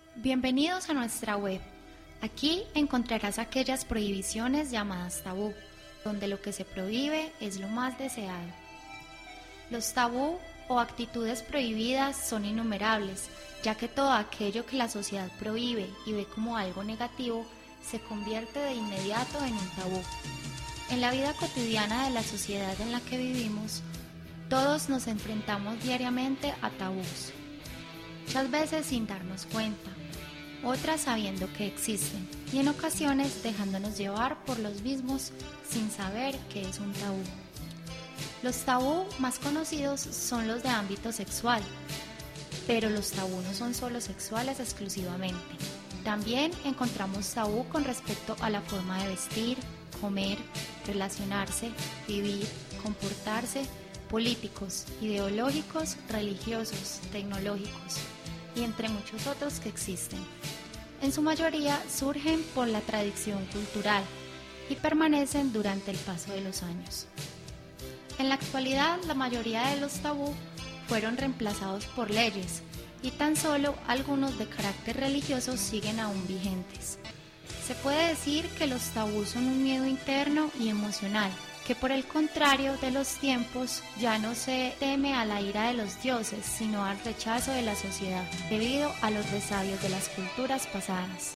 Bienvenidos a nuestra web. Aquí encontrarás aquellas prohibiciones llamadas tabú, donde lo que se prohíbe es lo más deseado. Los tabú o actitudes prohibidas son innumerables, ya que todo aquello que la sociedad prohíbe y ve como algo negativo se convierte de inmediato en un tabú. En la vida cotidiana de la sociedad en la que vivimos, todos nos enfrentamos diariamente a tabús, muchas veces sin darnos cuenta, otras sabiendo que existen y en ocasiones dejándonos llevar por los mismos sin saber que es un tabú. Los tabú más conocidos son los de ámbito sexual, pero los tabú no son solo sexuales exclusivamente. También encontramos tabú con respecto a la forma de vestir, comer, relacionarse, vivir, comportarse, políticos, ideológicos, religiosos, tecnológicos y entre muchos otros que existen. En su mayoría surgen por la tradición cultural y permanecen durante el paso de los años. En la actualidad, la mayoría de los tabú fueron reemplazados por leyes y tan solo algunos de carácter religioso siguen aún vigentes. Se puede decir que los tabús son un miedo interno y emocional, que por el contrario de los tiempos ya no se teme a la ira de los dioses, sino al rechazo de la sociedad, debido a los resabios de las culturas pasadas.